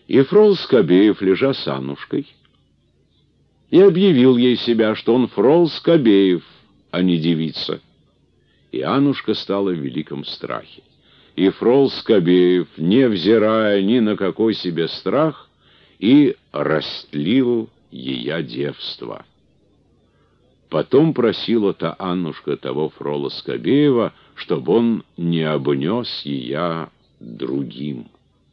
И фрол Скобеев, лежа с Аннушкой, и объявил ей себя, что он фрол Скобеев, а не девица. И Аннушка стала в великом страхе. И фрол Скобеев, невзирая ни на какой себе страх, и растлил ея девство. Потом просила-то Аннушка того фрола Скобеева, чтобы он не обнес ея другим.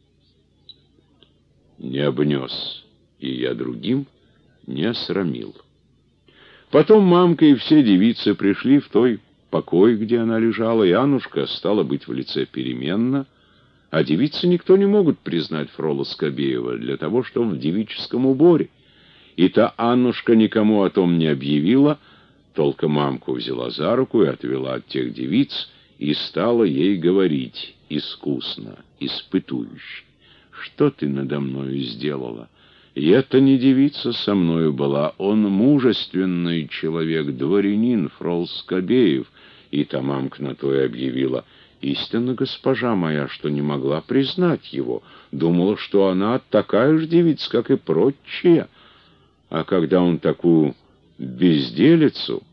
Не обнес ея другим, не осрамил. Потом мамка и все девицы пришли в той покой, где она лежала, и Аннушка стала быть в лице переменно, а девицы никто не могут признать фрола Скобеева для того, что он в девическом уборе. И та Аннушка никому о том не объявила, только мамку взяла за руку и отвела от тех девиц, и стала ей говорить искусно, испытующе: «Что ты надо мною сделала? И это не девица со мною была, он мужественный человек, дворянин фрол Скобеев». И та мамка на то и объявила: «Истинно, госпожа моя, что не могла признать его, думала, что она такая же девица, как и прочие. А когда он такую безделицу,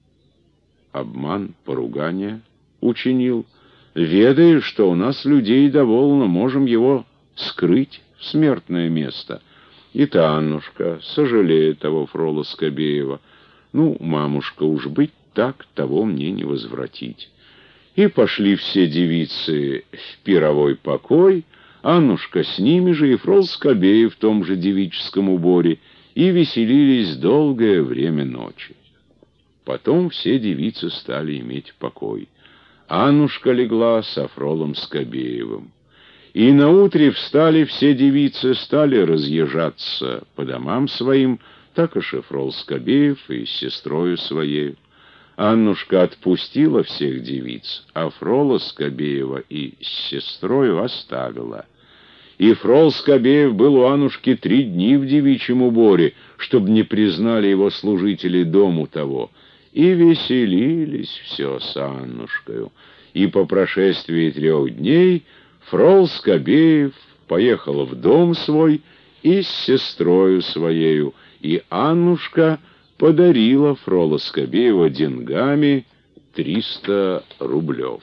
обман, поругание учинил, ведая, что у нас людей довольно, можем его скрыть в смертное место». И та Аннушка, сожалея того фрола Скобеева: «Ну, мамушка, уж быть так, того мне не возвратить». И пошли все девицы в пировой покой, Аннушка с ними же, и фрол Скобеев в том же девическом уборе, и веселились долгое время ночи. Потом все девицы стали иметь покой. Аннушка легла со фролом Скобеевым. И наутре встали все девицы, стали разъезжаться по домам своим, так и фрол Скобеев и с сестрою своей. Аннушка отпустила всех девиц, а фрола Скобеева и с сестрою оставила. И фрол Скобеев был у Аннушки 3 дни в девичьем уборе, чтобы не признали его служители дому того. И веселились все с Аннушкою. И по прошествии 3 дней фрол Скобеев поехал в дом свой и с сестрою своею, и Аннушка подарила фрола Скобеева деньгами 300 рублев.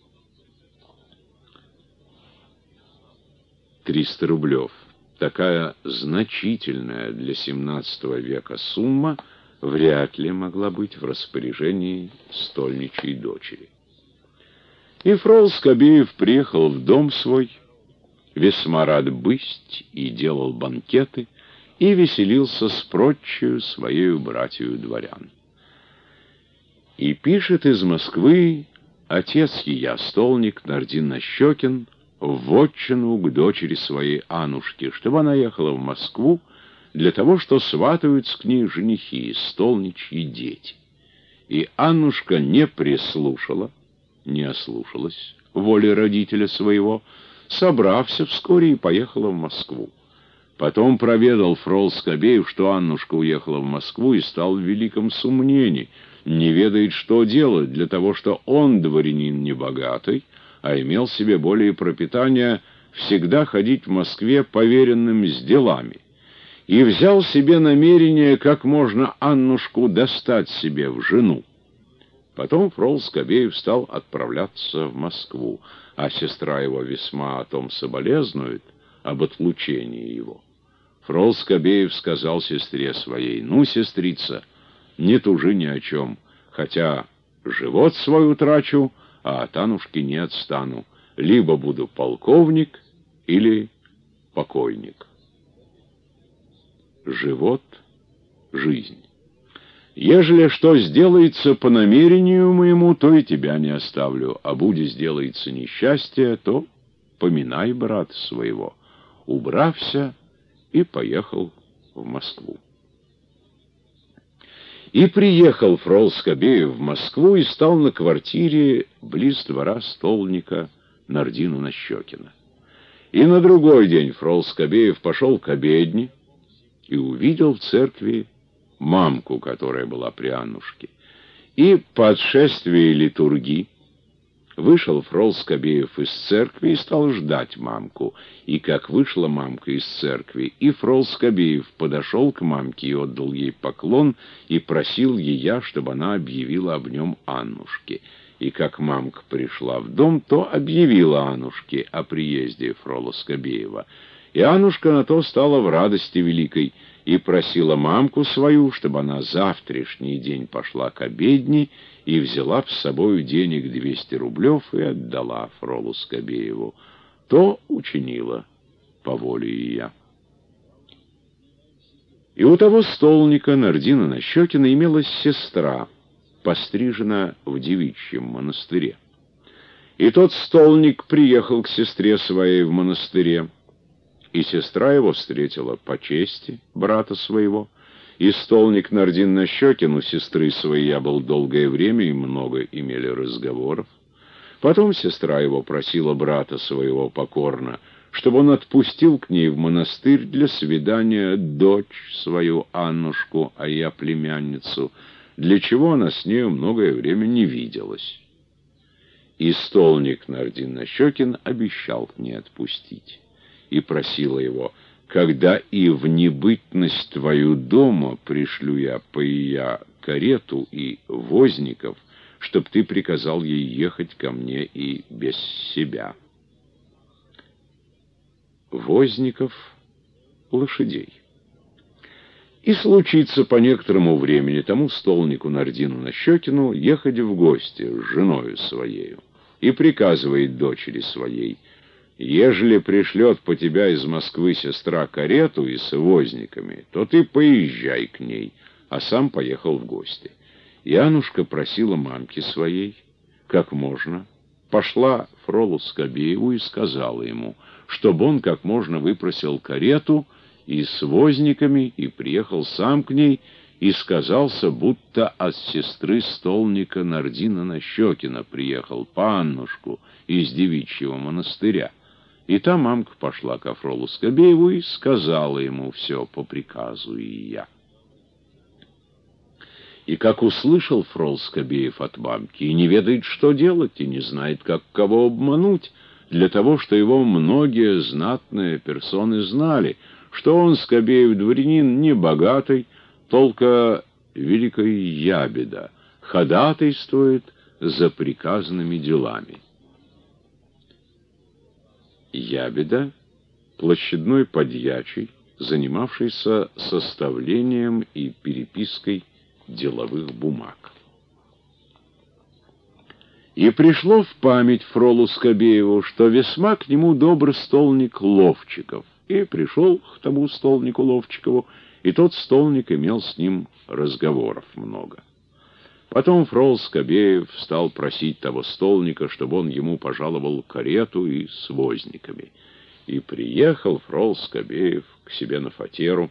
300 рублев. Такая значительная для XVII века сумма вряд ли могла быть в распоряжении стольничьей дочери. И фрол Скобеев приехал в дом свой, весьма рад бысть, и делал банкеты, и веселился с прочую своею братью дворян. И пишет из Москвы отец ея, столник Нардин Нащекин, в вотчину к дочери своей Аннушке, чтобы она ехала в Москву для того, что сватаются к ней женихи, столничьи дети. И Аннушка не прислушала, не ослушалась воли родителя своего, собрався вскоре и поехала в Москву. Потом проведал фрол Скобеев, что Аннушка уехала в Москву, и стал в великом сомнении, не ведает, что делать, для того, что он дворянин небогатый, а имел себе более пропитания всегда ходить в Москве поверенным с делами, и взял себе намерение, как можно Аннушку достать себе в жену. Потом фрол Скобеев стал отправляться в Москву, а сестра его весьма о том соболезнует, об отлучении его. Фрол Скобеев сказал сестре своей: «Ну, сестрица, не тужи ни о чем, хотя живот свой утрачу, а от Аннушки не отстану. Либо буду полковник, или покойник». Живот — жизнь. Ежели что сделается по намерению моему, то и тебя не оставлю, а буди сделается несчастье, то поминай брата своего. Убрався и поехал в Москву. И приехал фрол Скобеев в Москву и стал на квартире близ двора столника Нардина Нащекина. И на другой день фрол Скобеев пошел к обедне и увидел в церкви мамку, которая была при Аннушке. И по отшествии литургии Вышел Фрол Скобеев из церкви и стал ждать мамку. И как вышла мамка из церкви, и Фрол Скобеев подошел к мамке и отдал ей поклон, и просил ее, чтобы она объявила об нем Аннушке. И как мамка пришла в дом, то объявила Аннушке о приезде Фрола Скобеева. И Аннушка на то стала в радости великой, и просила мамку свою, чтобы она завтрашний день пошла к обедне и взяла с собою денег 200 рублев и отдала Фролу Скобееву. То учинила по воле ее. И у того столника Нардина Нащекина имелась сестра, пострижена в девичьем монастыре. И тот столник приехал к сестре своей в монастыре, и сестра его встретила по чести брата своего, и столник Нардин Нащекин у сестры своей был долгое время, и много имели разговоров. Потом сестра его просила брата своего покорно, чтобы он отпустил к ней в монастырь для свидания дочь свою Аннушку, а я племянницу, для чего она с нею многое время не виделась. И столник Нардин Нащекин обещал к ней отпустить. И просила его: когда и в небытность твою дома пришлю я по ее карету и возников, чтоб ты приказал ей ехать ко мне и без себя. Возников — лошадей. И случится по некоторому времени тому столнику Нардину Нащекину ехать в гости с женою своею, и приказывает дочери своей: ежели пришлет по тебя из Москвы сестра карету и с возниками, то ты поезжай к ней, а сам поехал в гости. И Аннушка просила мамки своей, как можно, пошла Фролу Скобееву и сказала ему, чтобы он как можно выпросил карету и с возниками, и приехал сам к ней, и сказался, будто от сестры столника Нардина Нащекина приехал по Аннушку из девичьего монастыря. И та мамка пошла к Фролу Скобееву и сказала ему все по приказу ее. И как услышал Фрол Скобеев от мамки, и не ведает, что делать, и не знает, как кого обмануть, для того, что его многие знатные персоны знали, что он, Скобеев, дворянин не богатый, только великая ябеда, ходатайствует за приказанными делами. Ябеда — площадной подьячий, занимавшийся составлением и перепиской деловых бумаг. И пришло в память Фролу Скобееву, что весьма к нему добр столник Ловчиков, и пришел к тому столнику Ловчикову, и тот столник имел с ним разговоров много. Потом Фрол Скобеев стал просить того столника, чтобы он ему пожаловал карету и с возниками. И приехал Фрол Скобеев к себе на фатеру,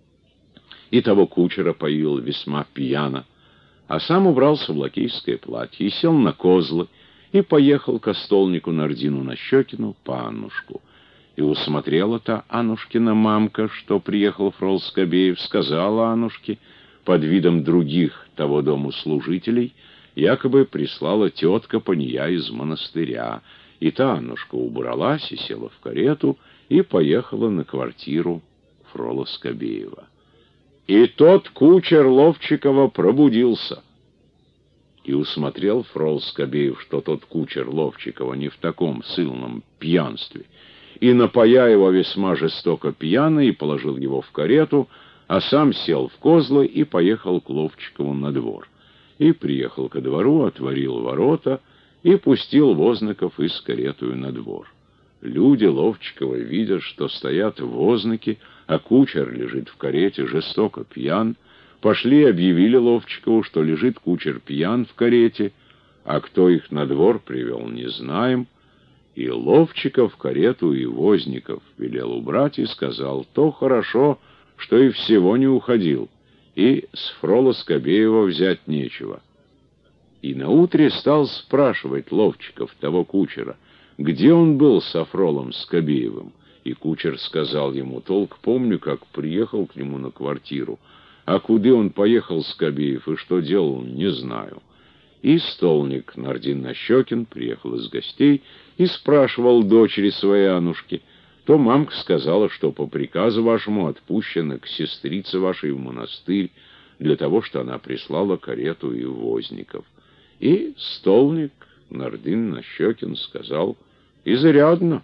и того кучера поил весьма пьяно, а сам убрался в лакейское платье и сел на козлы, и поехал ко столнику Нардину Нащекину по Аннушку. И усмотрела-то Аннушкина мамка, что приехал Фрол Скобеев, сказала Аннушке, под видом других того дому служителей, якобы прислала тетка Пания из монастыря, и та Аннушка убралась и села в карету и поехала на квартиру Фрола Скобеева. И тот кучер Ловчикова пробудился. И усмотрел Фрол Скобеев, что тот кучер Ловчикова не в таком сильном пьянстве, и напоя его весьма жестоко пьяный, и положил его в карету, а сам сел в козлы и поехал к Ловчикову на двор. И приехал ко двору, отворил ворота и пустил возников из каретою на двор. Люди Ловчикова видят, что стоят возники, а кучер лежит в карете, жестоко пьян. Пошли и объявили Ловчикову, что лежит кучер пьян в карете, а кто их на двор привел, не знаем. И Ловчиков карету и возников велел убрать и сказал: то хорошо, что и всего не уходил, и с Фрола Скобеева взять нечего. И наутре стал спрашивать Ловчиков того кучера, где он был со Фролом Скобеевым. И кучер сказал ему: толк помню, как приехал к нему на квартиру, а куда он поехал, Скобеев, и что делал, не знаю. И столник Нардин Нащекин приехал из гостей и спрашивал дочери своей Аннушки. То мамка сказала, что по приказу вашему отпущена к сестрице вашей в монастырь, для того, что она прислала карету и возников. И столник Нардин Нащекин сказал: изрядно.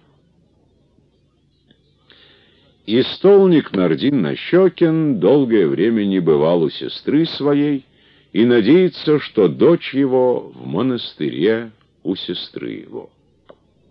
И столник Нардин Нащекин долгое время не бывал у сестры своей и надеется, что дочь его в монастыре у сестры его.